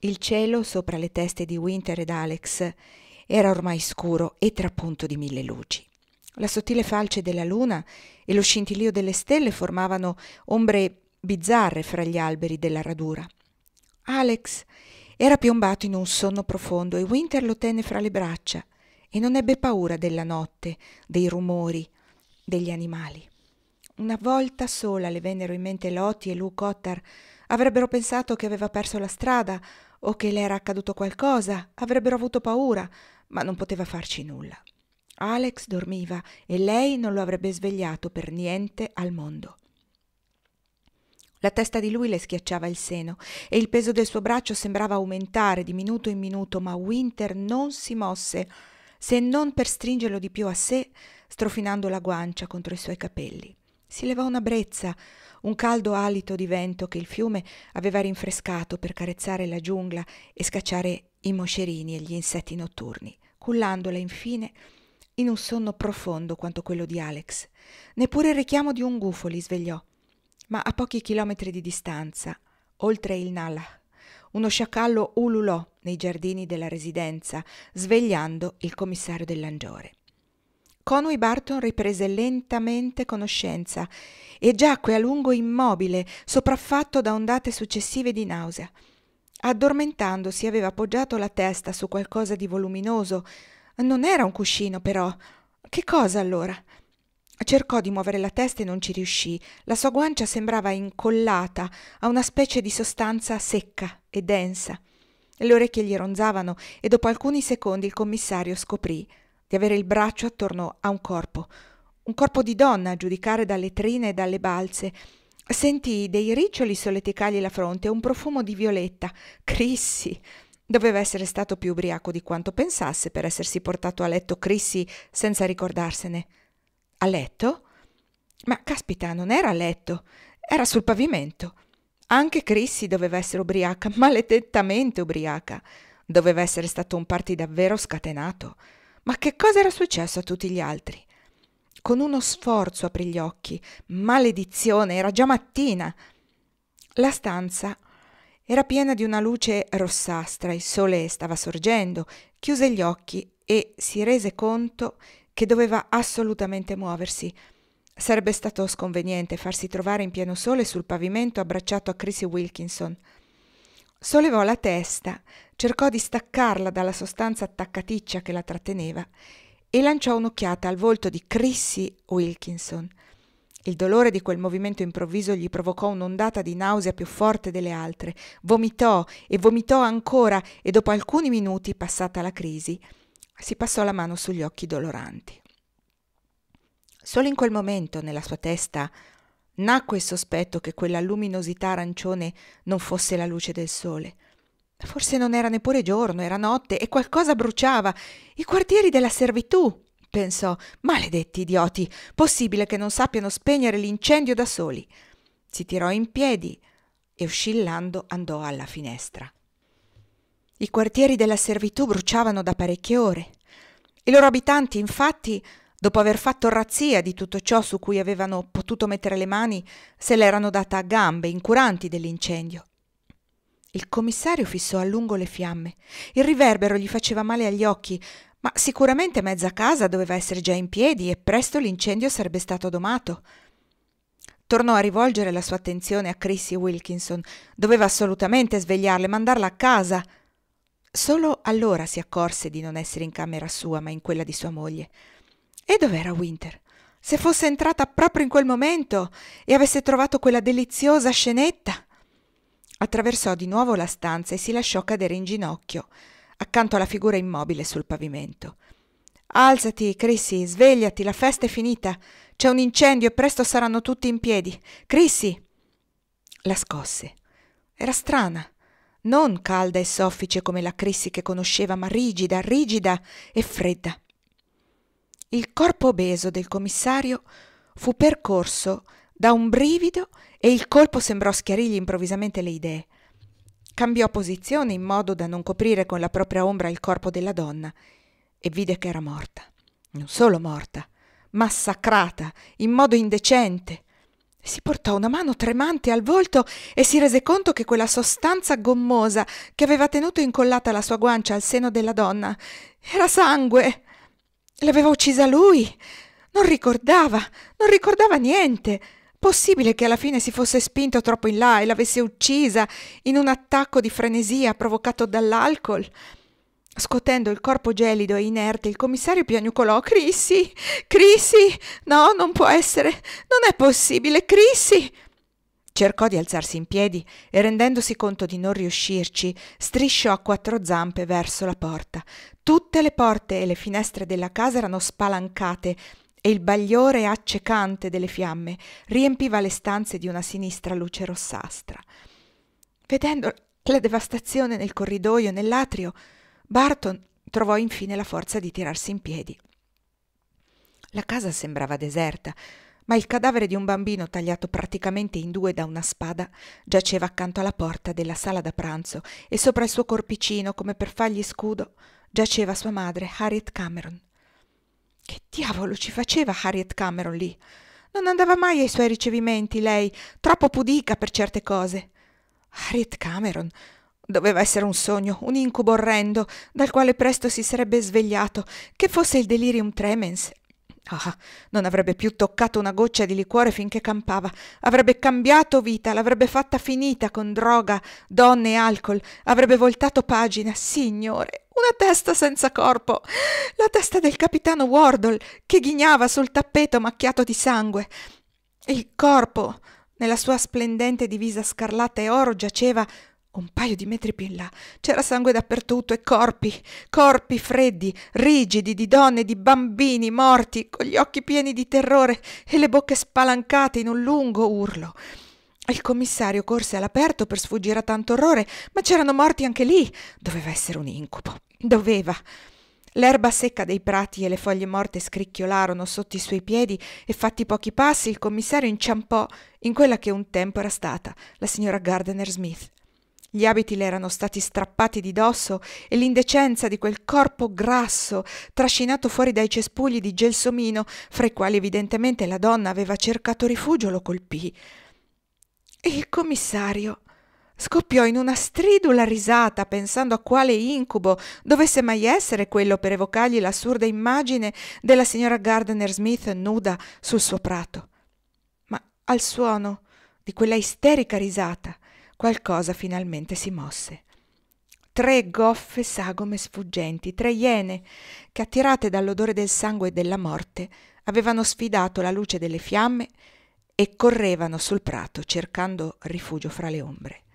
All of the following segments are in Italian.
Il cielo sopra le teste di Winter ed Alex era ormai scuro e trapunto di 1000 luci. La sottile falce della luna e lo scintillio delle stelle formavano ombre bizzarre fra gli alberi della radura. Alex era piombato in un sonno profondo e Winter lo tenne fra le braccia e non ebbe paura della notte, dei rumori, degli animali. Una volta sola le vennero in mente Lottie e Lou Cotter. Avrebbero pensato che aveva perso la strada o che le era accaduto qualcosa, avrebbero avuto paura, ma non poteva farci nulla. Alex dormiva e lei non lo avrebbe svegliato per niente al mondo. La testa di lui le schiacciava il seno e il peso del suo braccio sembrava aumentare di minuto in minuto, ma Winter non si mosse, se non per stringerlo di più a sé, strofinando la guancia contro i suoi capelli. Si levò una brezza, un caldo alito di vento che il fiume aveva rinfrescato per carezzare la giungla e scacciare i moscerini e gli insetti notturni, cullandola infine in un sonno profondo quanto quello di Alex. Neppure il richiamo di un gufo li svegliò, ma a pochi chilometri di distanza, oltre il Nala, uno sciacallo ululò nei giardini della residenza, svegliando il commissario dell'Angiore. Conway Barton riprese lentamente conoscenza e giacque a lungo immobile, sopraffatto da ondate successive di nausea. Addormentandosi aveva appoggiato la testa su qualcosa di voluminoso. Non era un cuscino, però. Che cosa allora? Cercò di muovere la testa e non ci riuscì. La sua guancia sembrava incollata a una specie di sostanza secca e densa. Le orecchie gli ronzavano e dopo alcuni secondi il commissario scoprì di avere il braccio attorno a un corpo di donna, a giudicare dalle trine e dalle balze. Sentì dei riccioli solleticargli la fronte e un profumo di violetta. Crissy! Doveva essere stato più ubriaco di quanto pensasse per essersi portato a letto Crissy senza ricordarsene. A letto? Ma caspita, non era a letto, era sul pavimento. Anche Crissy doveva essere ubriaca, maledettamente ubriaca. Doveva essere stato un party davvero scatenato. Ma che cosa era successo a tutti gli altri? Con uno sforzo aprì gli occhi. Maledizione, era già mattina. La stanza era piena di una luce rossastra, il sole stava sorgendo. Chiuse gli occhi e si rese conto che doveva assolutamente muoversi. Sarebbe stato sconveniente farsi trovare in pieno sole sul pavimento abbracciato a Crissy Wilkinson. Sollevò la testa, cercò di staccarla dalla sostanza attaccaticcia che la tratteneva e lanciò un'occhiata al volto di Crissy Wilkinson. Il dolore di quel movimento improvviso gli provocò un'ondata di nausea più forte delle altre. Vomitò e vomitò ancora e dopo alcuni minuti, passata la crisi, si passò la mano sugli occhi doloranti. Solo in quel momento nella sua testa nacque il sospetto che quella luminosità arancione non fosse la luce del sole. Forse non era neppure giorno, era notte e qualcosa bruciava. I quartieri della servitù, pensò. Maledetti idioti, possibile che non sappiano spegnere l'incendio da soli. Si tirò in piedi e oscillando andò alla finestra. I quartieri della servitù bruciavano da parecchie ore. I loro abitanti, infatti, dopo aver fatto razzia di tutto ciò su cui avevano potuto mettere le mani, se l'erano data a gambe, incuranti dell'incendio. Il commissario fissò a lungo le fiamme. Il riverbero gli faceva male agli occhi, ma sicuramente mezza casa doveva essere già in piedi e presto l'incendio sarebbe stato domato. Tornò a rivolgere la sua attenzione a Crissy Wilkinson. Doveva assolutamente svegliarla e mandarla a casa. Solo allora si accorse di non essere in camera sua, ma in quella di sua moglie. E dov'era Winter? Se fosse entrata proprio in quel momento e avesse trovato quella deliziosa scenetta! Attraversò di nuovo la stanza e si lasciò cadere in ginocchio, accanto alla figura immobile sul pavimento. Alzati, Crissy, svegliati, la festa è finita. C'è un incendio e presto saranno tutti in piedi. Crissy! La scosse. Era strana. Non calda e soffice come la Crissy che conosceva, ma rigida, rigida e fredda. Il corpo obeso del commissario fu percorso da un brivido e il colpo sembrò schiarirgli improvvisamente le idee. Cambiò posizione in modo da non coprire con la propria ombra il corpo della donna e vide che era morta. Non solo morta, massacrata in modo indecente. Si portò una mano tremante al volto e si rese conto che quella sostanza gommosa che aveva tenuto incollata la sua guancia al seno della donna era sangue. L'aveva uccisa lui. Non ricordava niente. Possibile che alla fine si fosse spinto troppo in là e l'avesse uccisa in un attacco di frenesia provocato dall'alcol? Scuotendo il corpo gelido e inerte, il commissario piagnucolò: Chrissy! Chrissy! No, non può essere! Non è possibile! Chrissy! Cercò di alzarsi in piedi e, rendendosi conto di non riuscirci, strisciò a quattro zampe verso la porta. Tutte le porte e le finestre della casa erano spalancate e il bagliore accecante delle fiamme riempiva le stanze di una sinistra luce rossastra. Vedendo la devastazione nel corridoio e nell'atrio, Barton trovò infine la forza di tirarsi in piedi. La casa sembrava deserta, ma il cadavere di un bambino tagliato praticamente in due da una spada giaceva accanto alla porta della sala da pranzo e sopra il suo corpicino, come per fargli scudo, giaceva sua madre, Harriet Cameron. Che diavolo ci faceva Harriet Cameron lì? Non andava mai ai suoi ricevimenti, lei, troppo pudica per certe cose. Harriet Cameron doveva essere un sogno, un incubo orrendo, dal quale presto si sarebbe svegliato, che fosse il delirium tremens. Non avrebbe più toccato una goccia di liquore finché campava, avrebbe cambiato vita, l'avrebbe fatta finita con droga, donne e alcol, avrebbe voltato pagina. Signore, una testa senza corpo, la testa del capitano Wardle che ghignava sul tappeto macchiato di sangue. Il corpo, nella sua splendente divisa scarlatta e oro, giaceva un paio di metri più in là. C'era sangue dappertutto e corpi freddi, rigidi, di donne, di bambini morti, con gli occhi pieni di terrore e le bocche spalancate in un lungo urlo. Il commissario corse all'aperto per sfuggire a tanto orrore, ma c'erano morti anche lì. Doveva essere un incubo. Doveva. L'erba secca dei prati e le foglie morte scricchiolarono sotto i suoi piedi e, fatti pochi passi, il commissario inciampò in quella che un tempo era stata la signora Gardner Smith. Gli abiti le erano stati strappati di dosso e l'indecenza di quel corpo grasso, trascinato fuori dai cespugli di gelsomino, fra i quali evidentemente la donna aveva cercato rifugio, lo colpì. E il commissario scoppiò in una stridula risata, pensando a quale incubo dovesse mai essere quello per evocargli l'assurda immagine della signora Gardner Smith nuda sul suo prato. Ma al suono di quella isterica risata qualcosa finalmente si mosse. 3 goffe sagome sfuggenti, 3 iene che, attirate dall'odore del sangue e della morte, avevano sfidato la luce delle fiamme e correvano sul prato cercando rifugio fra le ombre.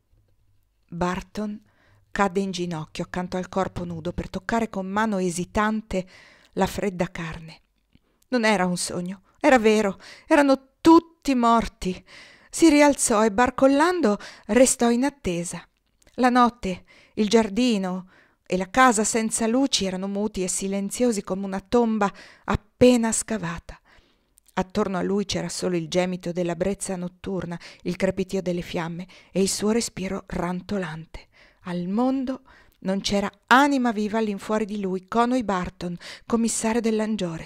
Barton cadde in ginocchio accanto al corpo nudo per toccare con mano esitante la fredda carne. Non era un sogno, era vero, erano tutti morti. Si rialzò e, barcollando, restò in attesa. La notte, il giardino e la casa senza luci erano muti e silenziosi come una tomba appena scavata. Attorno a lui c'era solo il gemito della brezza notturna, il crepitio delle fiamme e il suo respiro rantolante. Al mondo non c'era anima viva all'infuori di lui, Conway Barton, commissario dell'Angiore.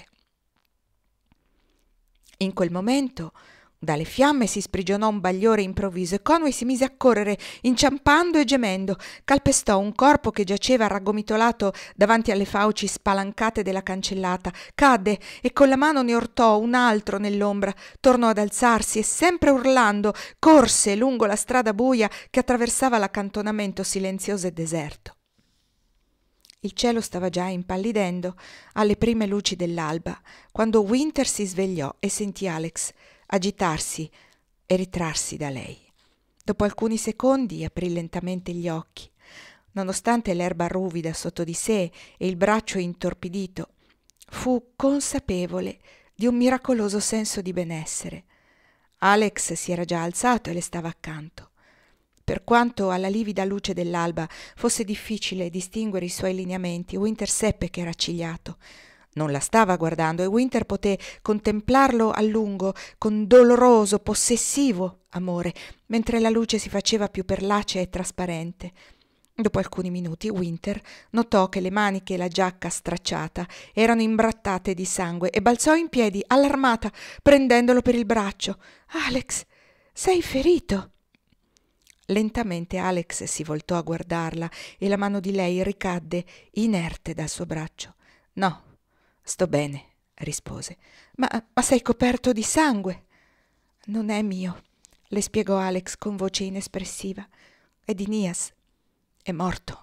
In quel momento dalle fiamme si sprigionò un bagliore improvviso e Conway si mise a correre, inciampando e gemendo. Calpestò un corpo che giaceva raggomitolato davanti alle fauci spalancate della cancellata, cadde e con la mano ne ortò un altro nell'ombra. Tornò ad alzarsi e, sempre urlando, corse lungo la strada buia che attraversava l'accantonamento silenzioso e deserto. Il cielo stava già impallidendo alle prime luci dell'alba quando Winter si svegliò e sentì Alex agitarsi e ritrarsi da lei. Dopo alcuni secondi aprì lentamente gli occhi. Nonostante l'erba ruvida sotto di sé e il braccio intorpidito, fu consapevole di un miracoloso senso di benessere. Alex si era già alzato e le stava accanto. Per quanto alla livida luce dell'alba fosse difficile distinguere i suoi lineamenti, Winter seppe che era accigliato. Non la stava guardando e Winter poté contemplarlo a lungo con doloroso, possessivo amore, mentre la luce si faceva più perlacea e trasparente. Dopo alcuni minuti Winter notò che le maniche e la giacca stracciata erano imbrattate di sangue e balzò in piedi, allarmata, prendendolo per il braccio. «Alex, sei ferito?» Lentamente Alex si voltò a guardarla e la mano di lei ricadde inerte dal suo braccio. «No, sto bene», rispose. Ma sei coperto di sangue!» «Non è mio», le spiegò Alex con voce inespressiva. «È di Nias. È morto».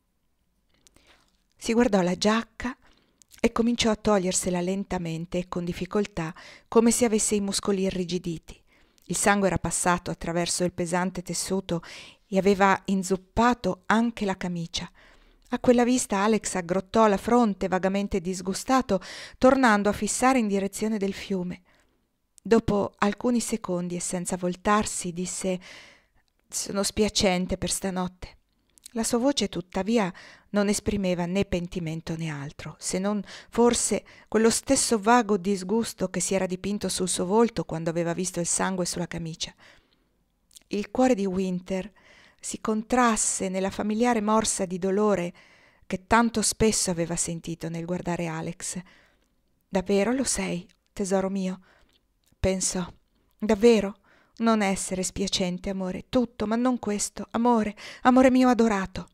Si guardò la giacca e cominciò a togliersela lentamente e con difficoltà, come se avesse i muscoli irrigiditi. Il sangue era passato attraverso il pesante tessuto e aveva inzuppato anche la camicia. A quella vista Alex aggrottò la fronte, vagamente disgustato, tornando a fissare in direzione del fiume. Dopo alcuni secondi e senza voltarsi disse: «Sono spiacente per stanotte». La sua voce tuttavia non esprimeva né pentimento né altro, se non forse quello stesso vago disgusto che si era dipinto sul suo volto quando aveva visto il sangue sulla camicia. Il cuore di Winter si contrasse nella familiare morsa di dolore che tanto spesso aveva sentito nel guardare Alex. «Davvero lo sei, tesoro mio?» pensò. «Davvero? Non essere spiacente, amore, tutto, ma non questo, amore, amore mio adorato».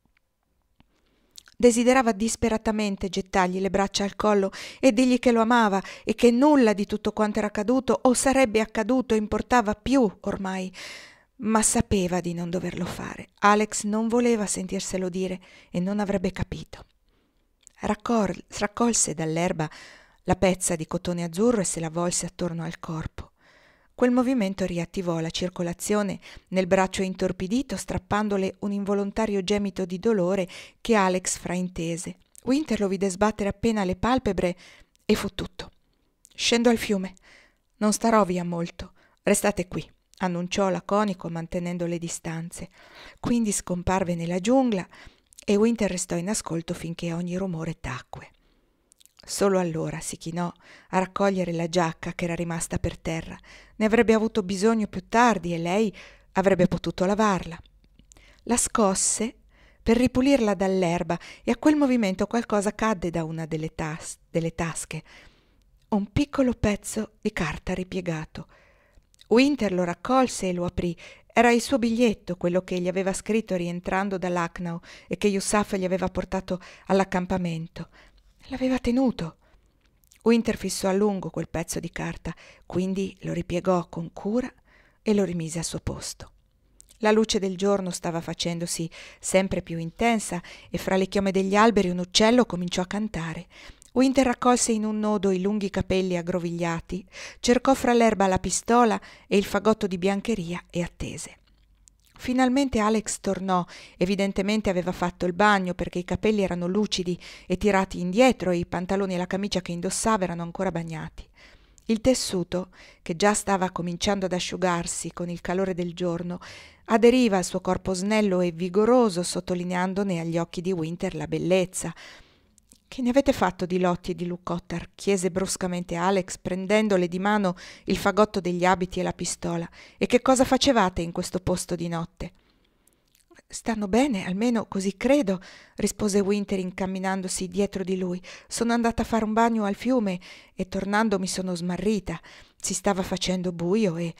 Desiderava disperatamente gettargli le braccia al collo e dirgli che lo amava e che nulla di tutto quanto era accaduto o sarebbe accaduto importava più ormai, ma sapeva di non doverlo fare. Alex non voleva sentirselo dire e non avrebbe capito. Raccolse dall'erba la pezza di cotone azzurro e se la volse attorno al corpo. Quel movimento riattivò la circolazione nel braccio intorpidito, strappandole un involontario gemito di dolore che Alex fraintese. Winter lo vide sbattere appena le palpebre e fu tutto. «Scendo al fiume. Non starò via molto. Restate qui», annunciò laconico mantenendo le distanze. Quindi scomparve nella giungla e Winter restò in ascolto finché ogni rumore tacque. Solo allora si chinò a raccogliere la giacca che era rimasta per terra. Ne avrebbe avuto bisogno più tardi e lei avrebbe potuto lavarla. La scosse per ripulirla dall'erba e a quel movimento qualcosa cadde da una delle tasche. Un piccolo pezzo di carta ripiegato. Winter lo raccolse e lo aprì. Era il suo biglietto, quello che gli aveva scritto rientrando da Lucknow e che Yusuf gli aveva portato all'accampamento. L'aveva tenuto. Winter fissò a lungo quel pezzo di carta, quindi lo ripiegò con cura e lo rimise al suo posto. La luce del giorno stava facendosi sempre più intensa e fra le chiome degli alberi un uccello cominciò a cantare. Winter raccolse in un nodo i lunghi capelli aggrovigliati, cercò fra l'erba la pistola e il fagotto di biancheria e attese. Finalmente Alex tornò. Evidentemente aveva fatto il bagno perché i capelli erano lucidi e tirati indietro e i pantaloni e la camicia che indossava erano ancora bagnati. Il tessuto, che già stava cominciando ad asciugarsi con il calore del giorno, aderiva al suo corpo snello e vigoroso, sottolineandone agli occhi di Winter la bellezza. «Che ne avete fatto di Lottie e di Luke Otter?» chiese bruscamente Alex, prendendole di mano il fagotto degli abiti e la pistola. «E che cosa facevate in questo posto di notte?» «Stanno bene, almeno così credo», rispose Winter incamminandosi dietro di lui. «Sono andata a fare un bagno al fiume e tornando mi sono smarrita. Si stava facendo buio e...»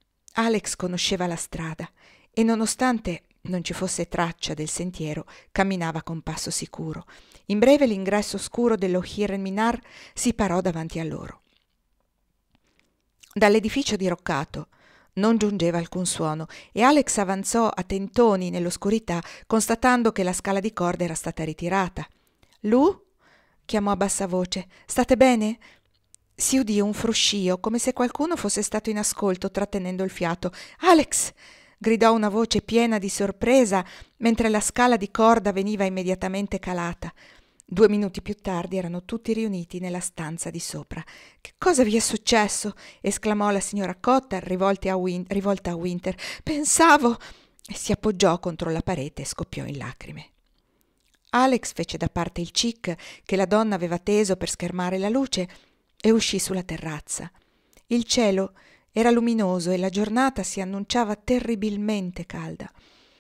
Alex conosceva la strada e nonostante non ci fosse traccia del sentiero, camminava con passo sicuro. In breve l'ingresso scuro dello Hiren Minar si parò davanti a loro. Dall'edificio diroccato non giungeva alcun suono e Alex avanzò a tentoni nell'oscurità, constatando che la scala di corda era stata ritirata. «Lu?» chiamò a bassa voce. «State bene?» Si udì un fruscio, come se qualcuno fosse stato in ascolto, trattenendo il fiato. «Alex!» gridò una voce piena di sorpresa, mentre la scala di corda veniva immediatamente calata. 2 minuti più tardi erano tutti riuniti nella stanza di sopra. «Che cosa vi è successo?» esclamò la signora Cotter, rivolta a Winter. «Pensavo...» e si appoggiò contro la parete e scoppiò in lacrime. Alex fece da parte il cic che la donna aveva teso per schermare la luce e uscì sulla terrazza. Il cielo era luminoso e la giornata si annunciava terribilmente calda.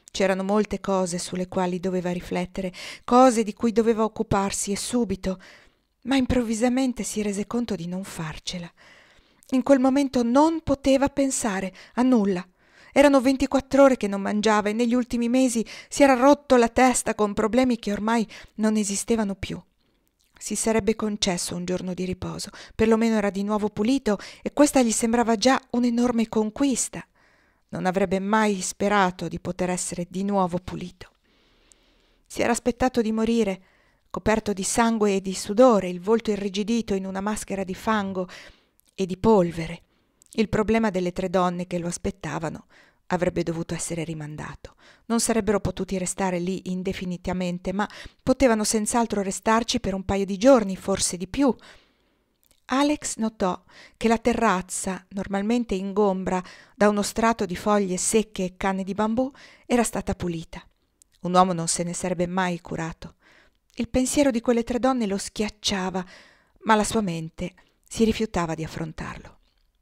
C'erano molte cose sulle quali doveva riflettere, cose di cui doveva occuparsi e subito, ma improvvisamente si rese conto di non farcela. In quel momento non poteva pensare a nulla. Erano 24 ore che non mangiava e negli ultimi mesi si era rotto la testa con problemi che ormai non esistevano più. Si sarebbe concesso un giorno di riposo, perlomeno era di nuovo pulito e questa gli sembrava già un'enorme conquista. Non avrebbe mai sperato di poter essere di nuovo pulito. Si era aspettato di morire, coperto di sangue e di sudore, il volto irrigidito in una maschera di fango e di polvere. Il problema delle 3 donne che lo aspettavano avrebbe dovuto essere rimandato. Non sarebbero potuti restare lì indefinitamente, ma potevano senz'altro restarci per un paio di giorni, forse di più. Alex notò che la terrazza, normalmente ingombra da uno strato di foglie secche e canne di bambù, era stata pulita. Un uomo non se ne sarebbe mai curato. Il pensiero di quelle 3 donne lo schiacciava, ma la sua mente si rifiutava di affrontarlo.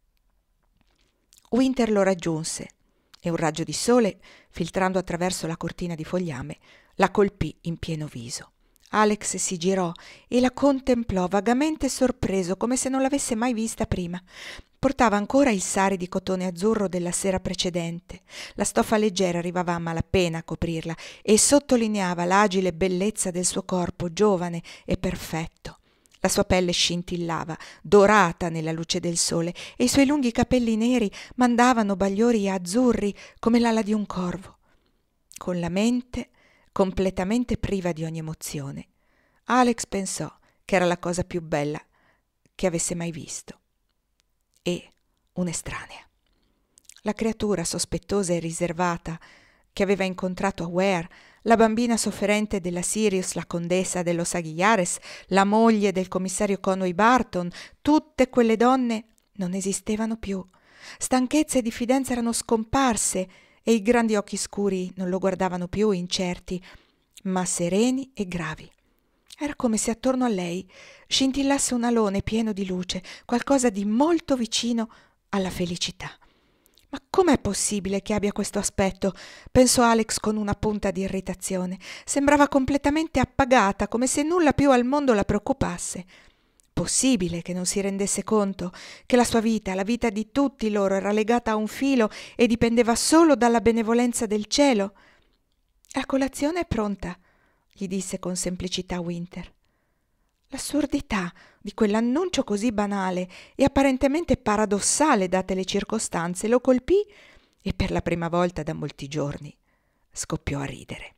Winter lo raggiunse e un raggio di sole, filtrando attraverso la cortina di fogliame, la colpì in pieno viso. Alex si girò e la contemplò vagamente sorpreso, come se non l'avesse mai vista prima. Portava ancora il sari di cotone azzurro della sera precedente. La stoffa leggera arrivava a malapena a coprirla e sottolineava l'agile bellezza del suo corpo, giovane e perfetto. La sua pelle scintillava, dorata nella luce del sole, e i suoi lunghi capelli neri mandavano bagliori azzurri come l'ala di un corvo. Con la mente completamente priva di ogni emozione, Alex pensò che era la cosa più bella che avesse mai visto. E un'estranea. La creatura sospettosa e riservata che aveva incontrato a Ware, la bambina sofferente della Sirius, la contessa dello Aguilares, la moglie del commissario Conway Barton, tutte quelle donne non esistevano più. Stanchezza e diffidenza erano scomparse e i grandi occhi scuri non lo guardavano più incerti, ma sereni e gravi. Era come se attorno a lei scintillasse un alone pieno di luce, qualcosa di molto vicino alla felicità. Ma com'è possibile che abbia questo aspetto? Pensò Alex con una punta di irritazione. Sembrava completamente appagata, come se nulla più al mondo la preoccupasse. Possibile che non si rendesse conto che la sua vita, la vita di tutti loro, era legata a un filo e dipendeva solo dalla benevolenza del cielo? La colazione è pronta, gli disse con semplicità Winter. L'assurdità di quell'annuncio così banale e apparentemente paradossale date le circostanze lo colpì e per la prima volta da molti giorni scoppiò a ridere.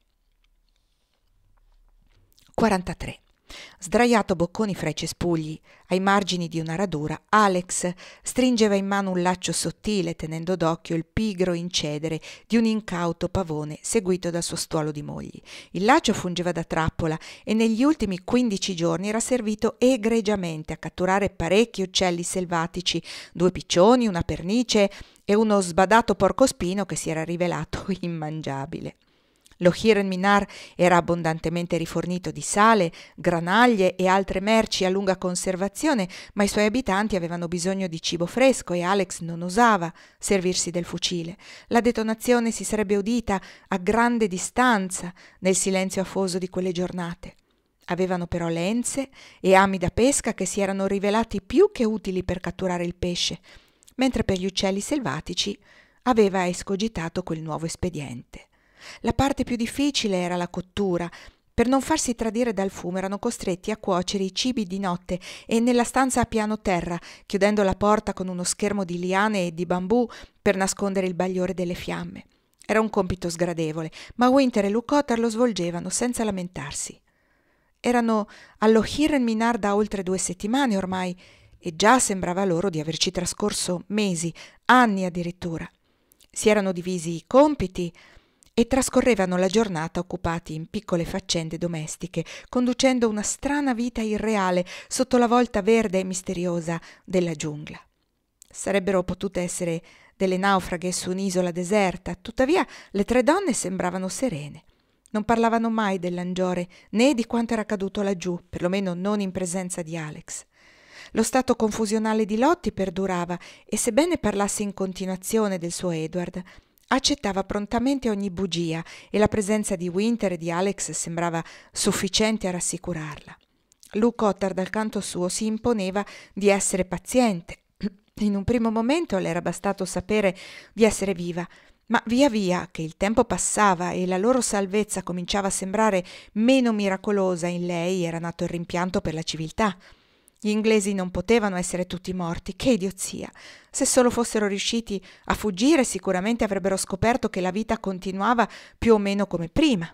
43. Sdraiato bocconi fra i cespugli, ai margini di una radura, Alex stringeva in mano un laccio sottile, tenendo d'occhio il pigro incedere di un incauto pavone seguito dal suo stuolo di mogli. Il laccio fungeva da trappola e negli ultimi 15 giorni era servito egregiamente a catturare parecchi uccelli selvatici, 2 piccioni, una pernice e uno sbadato porcospino che si era rivelato immangiabile. Lo Hiren Minar era abbondantemente rifornito di sale, granaglie e altre merci a lunga conservazione, ma i suoi abitanti avevano bisogno di cibo fresco e Alex non osava servirsi del fucile. La detonazione si sarebbe udita a grande distanza nel silenzio afoso di quelle giornate. Avevano però lenze e ami da pesca che si erano rivelati più che utili per catturare il pesce, mentre per gli uccelli selvatici aveva escogitato quel nuovo espediente. La parte più difficile era la cottura. Per non farsi tradire dal fumo erano costretti a cuocere i cibi di notte e nella stanza a piano terra, chiudendo la porta con uno schermo di liane e di bambù per nascondere il bagliore delle fiamme. Era un compito sgradevole, ma Winter e Lucotter lo svolgevano senza lamentarsi. Erano allo Hiren Minar da oltre 2 settimane ormai e già sembrava loro di averci trascorso mesi, anni addirittura. Si erano divisi i compiti e trascorrevano la giornata occupati in piccole faccende domestiche, conducendo una strana vita irreale sotto la volta verde e misteriosa della giungla. Sarebbero potute essere delle naufraghe su un'isola deserta, tuttavia le 3 donne sembravano serene. Non parlavano mai dell'Angiore né di quanto era accaduto laggiù, perlomeno non in presenza di Alex. Lo stato confusionale di Lottie perdurava e sebbene parlasse in continuazione del suo Edward, accettava prontamente ogni bugia e la presenza di Winter e di Alex sembrava sufficiente a rassicurarla. Lou Cotter dal canto suo si imponeva di essere paziente. In un primo momento le era bastato sapere di essere viva, ma via via che il tempo passava e la loro salvezza cominciava a sembrare meno miracolosa, in lei era nato il rimpianto per la civiltà. Gli inglesi non potevano essere tutti morti, che idiozia! Se solo fossero riusciti a fuggire, sicuramente avrebbero scoperto che la vita continuava più o meno come prima.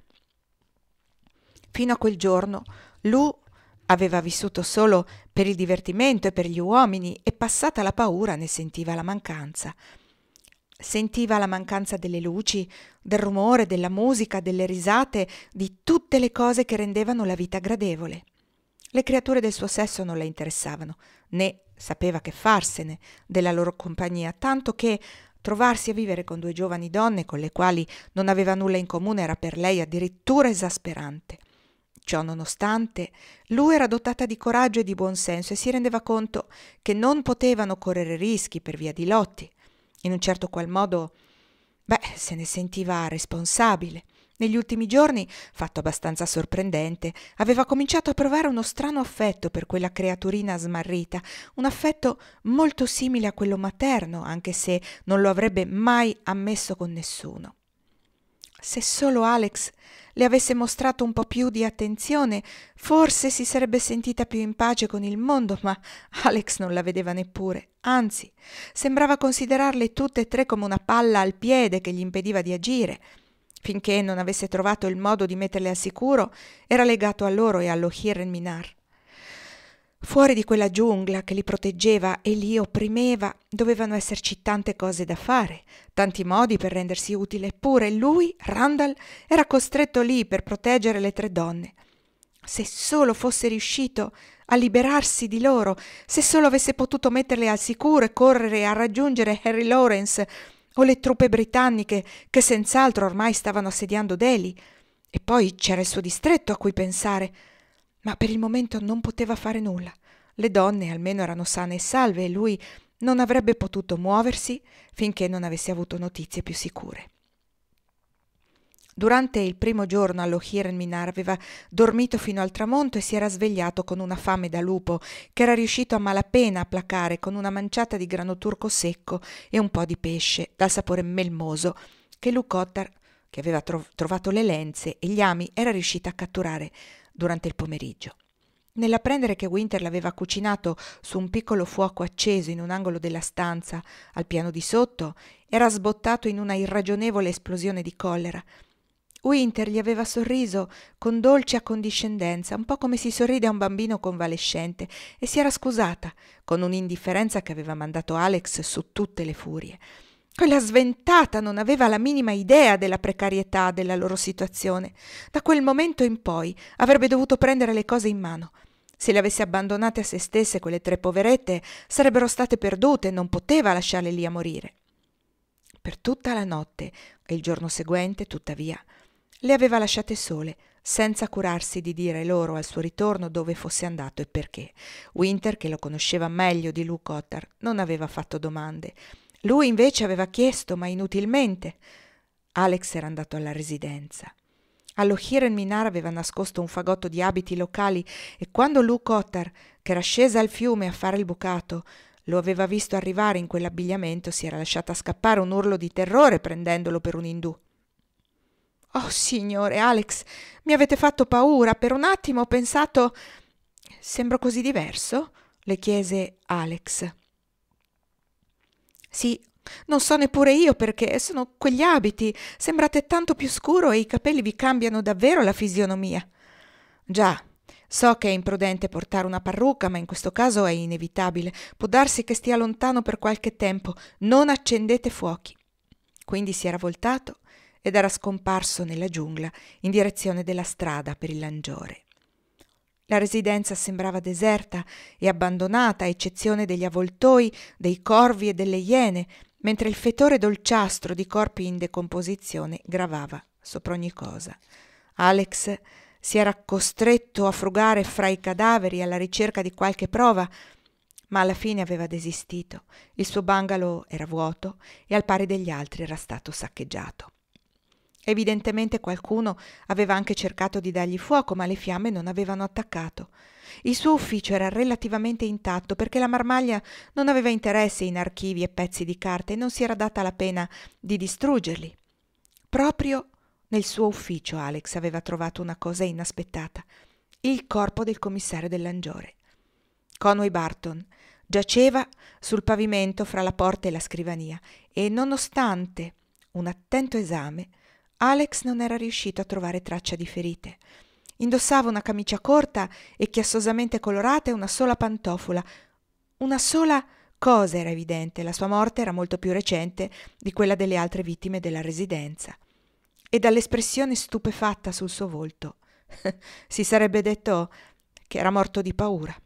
Fino a quel giorno, Lou aveva vissuto solo per il divertimento e per gli uomini e, passata la paura, ne sentiva la mancanza. Sentiva la mancanza delle luci, del rumore, della musica, delle risate, di tutte le cose che rendevano la vita gradevole. Le creature del suo sesso non le interessavano, né sapeva che farsene della loro compagnia, tanto che trovarsi a vivere con due giovani donne con le quali non aveva nulla in comune era per lei addirittura esasperante. Ciò nonostante, lui era dotata di coraggio e di buon senso e si rendeva conto che non potevano correre rischi per via di Lottie. In un certo qual modo, se ne sentiva responsabile. Negli ultimi giorni, fatto abbastanza sorprendente, aveva cominciato a provare uno strano affetto per quella creaturina smarrita, un affetto molto simile a quello materno, anche se non lo avrebbe mai ammesso con nessuno. Se solo Alex le avesse mostrato un po' più di attenzione, forse si sarebbe sentita più in pace con il mondo, ma Alex non la vedeva neppure. Anzi, sembrava considerarle tutte e tre come una palla al piede che gli impediva di agire. Finché non avesse trovato il modo di metterle al sicuro, era legato a loro e allo Hiren-Minar. Fuori di quella giungla che li proteggeva e li opprimeva, dovevano esserci tante cose da fare, tanti modi per rendersi utile, eppure lui, Randall, era costretto lì per proteggere le tre donne. Se solo fosse riuscito a liberarsi di loro, se solo avesse potuto metterle al sicuro e correre a raggiungere Henry Lawrence o le truppe britanniche che senz'altro ormai stavano assediando Delhi. E poi c'era il suo distretto a cui pensare. Ma per il momento non poteva fare nulla. Le donne almeno erano sane e salve e lui non avrebbe potuto muoversi finché non avesse avuto notizie più sicure. Durante il primo giorno allo Hiren-Minar aveva dormito fino al tramonto e si era svegliato con una fame da lupo che era riuscito a malapena a placare con una manciata di grano turco secco e un po' di pesce dal sapore melmoso che Lou Cotter, che aveva trovato le lenze e gli ami, era riuscita a catturare durante il pomeriggio. Nell'apprendere che Winter l'aveva cucinato su un piccolo fuoco acceso in un angolo della stanza al piano di sotto, era sbottato in una irragionevole esplosione di collera. Winter gli aveva sorriso con dolce accondiscendenza, un po' come si sorride a un bambino convalescente, e si era scusata con un'indifferenza che aveva mandato Alex su tutte le furie. Quella sventata non aveva la minima idea della precarietà della loro situazione. Da quel momento in poi avrebbe dovuto prendere le cose in mano. Se le avesse abbandonate a se stesse, quelle tre poverette sarebbero state perdute, non poteva lasciarle lì a morire. Per tutta la notte e il giorno seguente, tuttavia, le aveva lasciate sole, senza curarsi di dire loro al suo ritorno dove fosse andato e perché. Winter, che lo conosceva meglio di Lou Cotter, non aveva fatto domande. Lui invece aveva chiesto, ma inutilmente. Alex era andato alla residenza. Allo Hiren-Minar aveva nascosto un fagotto di abiti locali e quando Lou Cotter, che era scesa al fiume a fare il bucato, lo aveva visto arrivare in quell'abbigliamento, si era lasciata scappare un urlo di terrore prendendolo per un indù. «Oh, signore, Alex, mi avete fatto paura. Per un attimo ho pensato...» «Sembro così diverso?» le chiese Alex. «Sì, non so neppure io perché, sono quegli abiti. Sembrate tanto più scuro e i capelli vi cambiano davvero la fisionomia». «Già, so che è imprudente portare una parrucca, ma in questo caso è inevitabile. Può darsi che stia lontano per qualche tempo. Non accendete fuochi». Quindi si era voltato ed era scomparso nella giungla in direzione della strada per il Langiore. La residenza sembrava deserta e abbandonata, a eccezione degli avvoltoi, dei corvi e delle iene, mentre il fetore dolciastro di corpi in decomposizione gravava sopra ogni cosa. Alex si era costretto a frugare fra i cadaveri alla ricerca di qualche prova, ma alla fine aveva desistito. Il suo bungalow era vuoto e al pari degli altri era stato saccheggiato. Evidentemente qualcuno aveva anche cercato di dargli fuoco, ma le fiamme non avevano attaccato. Il suo ufficio era relativamente intatto perché la marmaglia non aveva interesse in archivi e pezzi di carta e non si era data la pena di distruggerli. Proprio nel suo ufficio Alex aveva trovato una cosa inaspettata: il corpo del commissario dell'Angiore. Conway Barton giaceva sul pavimento fra la porta e la scrivania e, nonostante un attento esame, Alex non era riuscito a trovare traccia di ferite. Indossava una camicia corta e chiassosamente colorata e una sola pantofola. Una sola cosa era evidente: la sua morte era molto più recente di quella delle altre vittime della residenza. E dall'espressione stupefatta sul suo volto si sarebbe detto che era morto di paura.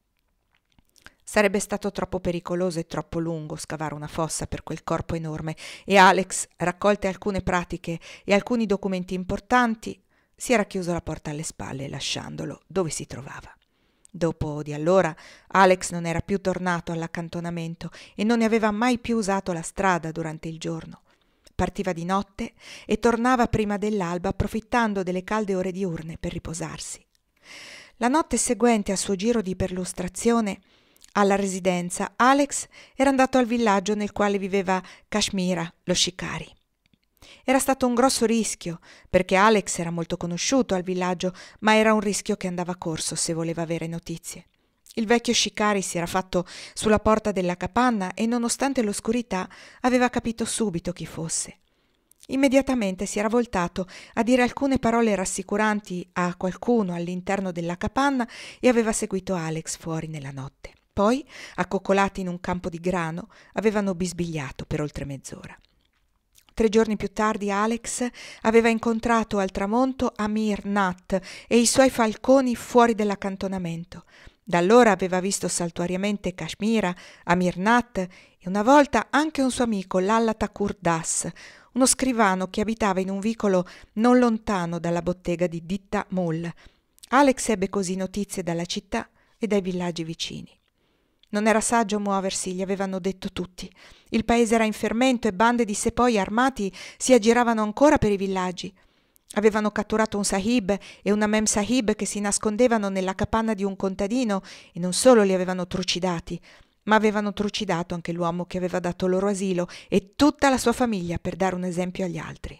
Sarebbe stato troppo pericoloso e troppo lungo scavare una fossa per quel corpo enorme e Alex, raccolte alcune pratiche e alcuni documenti importanti, si era chiuso la porta alle spalle lasciandolo dove si trovava. Dopo di allora Alex non era più tornato all'accantonamento e non ne aveva mai più usato la strada durante il giorno. Partiva di notte e tornava prima dell'alba, approfittando delle calde ore diurne per riposarsi. La notte seguente al suo giro di perlustrazione alla residenza, Alex era andato al villaggio nel quale viveva Kashmira, lo shikari. Era stato un grosso rischio, perché Alex era molto conosciuto al villaggio, ma era un rischio che andava corso se voleva avere notizie. Il vecchio shikari si era fatto sulla porta della capanna e, nonostante l'oscurità, aveva capito subito chi fosse. Immediatamente si era voltato a dire alcune parole rassicuranti a qualcuno all'interno della capanna e aveva seguito Alex fuori nella notte. Poi, accoccolati in un campo di grano, avevano bisbigliato per oltre mezz'ora. 3 giorni più tardi Alex aveva incontrato al tramonto Amir Nath e i suoi falconi fuori dell'accantonamento. Da allora aveva visto saltuariamente Kashmira, Amir Nath e una volta anche un suo amico, Lalla Thakur Das, uno scrivano che abitava in un vicolo non lontano dalla bottega di Ditta Mul. Alex ebbe così notizie dalla città e dai villaggi vicini. Non era saggio muoversi, gli avevano detto tutti. Il paese era in fermento e bande di sepoi armati si aggiravano ancora per i villaggi. Avevano catturato un sahib e una mem sahib che si nascondevano nella capanna di un contadino e non solo li avevano trucidati, ma avevano trucidato anche l'uomo che aveva dato loro asilo e tutta la sua famiglia per dare un esempio agli altri.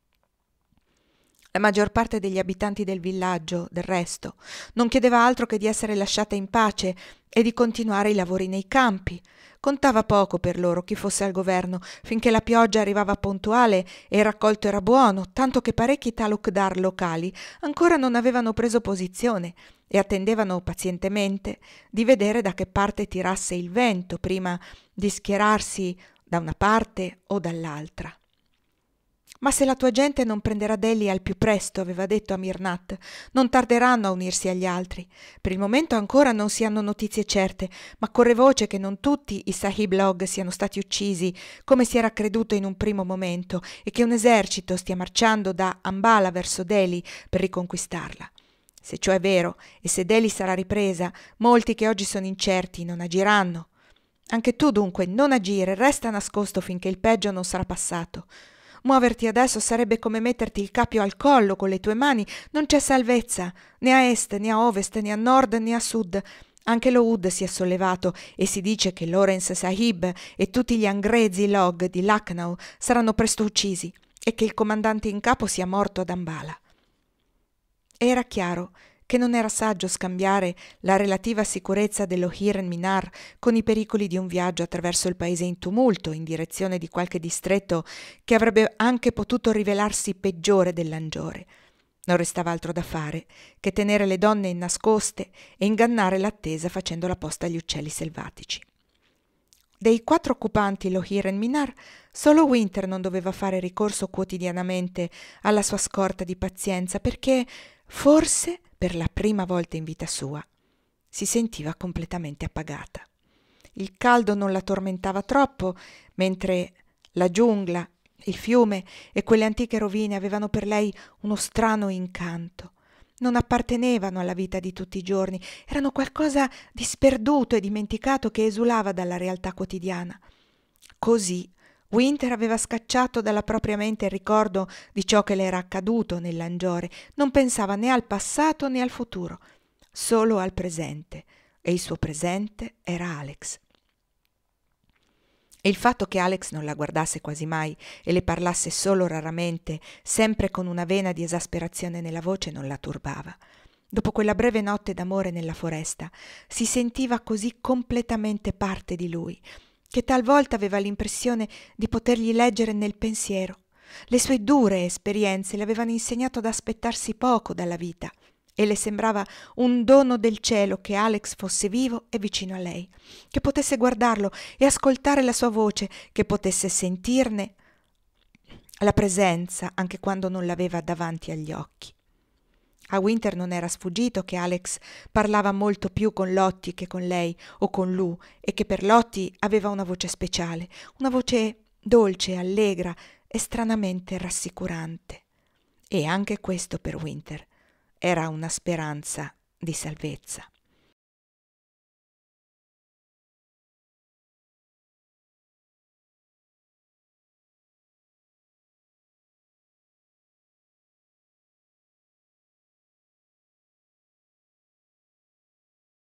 La maggior parte degli abitanti del villaggio, del resto, non chiedeva altro che di essere lasciata in pace e di continuare i lavori nei campi. Contava poco per loro chi fosse al governo, finché la pioggia arrivava puntuale e il raccolto era buono, tanto che parecchi talukdar locali ancora non avevano preso posizione e attendevano pazientemente di vedere da che parte tirasse il vento prima di schierarsi da una parte o dall'altra. «Ma se la tua gente non prenderà Delhi al più presto», aveva detto Amir Nath, «non tarderanno a unirsi agli altri. Per il momento ancora non si hanno notizie certe, ma corre voce che non tutti i Sahib Log siano stati uccisi, come si era creduto in un primo momento, e che un esercito stia marciando da Ambala verso Delhi per riconquistarla. Se ciò è vero, e se Delhi sarà ripresa, molti che oggi sono incerti non agiranno. Anche tu dunque non agire, resta nascosto finché il peggio non sarà passato. Muoverti adesso sarebbe come metterti il cappio al collo con le tue mani. Non c'è salvezza, né a est, né a ovest, né a nord, né a sud. Anche lo Ud si è sollevato e si dice che Lawrence Sahib e tutti gli angrezi Log di Lucknow saranno presto uccisi e che il comandante in capo sia morto ad Ambala». Era chiaro che non era saggio scambiare la relativa sicurezza dello Hiren Minar con i pericoli di un viaggio attraverso il paese in tumulto in direzione di qualche distretto che avrebbe anche potuto rivelarsi peggiore dell'Angiore. Non restava altro da fare che tenere le donne nascoste e ingannare l'attesa facendo la posta agli uccelli selvatici. Dei 4 occupanti lo Hiren Minar, solo Winter non doveva fare ricorso quotidianamente alla sua scorta di pazienza perché, forse per la prima volta in vita sua, si sentiva completamente appagata. Il caldo non la tormentava troppo, mentre la giungla, il fiume e quelle antiche rovine avevano per lei uno strano incanto. non appartenevano alla vita di tutti i giorni, erano qualcosa di sperduto e dimenticato che esulava dalla realtà quotidiana. Così Winter aveva scacciato dalla propria mente il ricordo di ciò che le era accaduto nell'Angiore, non pensava né al passato né al futuro, solo al presente, e il suo presente era Alex. E il fatto che Alex non la guardasse quasi mai e le parlasse solo raramente, sempre con una vena di esasperazione nella voce, non la turbava. Dopo quella breve notte d'amore nella foresta, si sentiva così completamente parte di lui, che talvolta aveva l'impressione di potergli leggere nel pensiero. Le sue dure esperienze le avevano insegnato ad aspettarsi poco dalla vita, e le sembrava un dono del cielo che Alex fosse vivo e vicino a lei, che potesse guardarlo e ascoltare la sua voce, che potesse sentirne la presenza anche quando non l'aveva davanti agli occhi. A Winter non era sfuggito che Alex parlava molto più con Lottie che con lei o con Lou, e che per Lottie aveva una voce speciale, una voce dolce, allegra e stranamente rassicurante. E anche questo per Winter era una speranza di salvezza.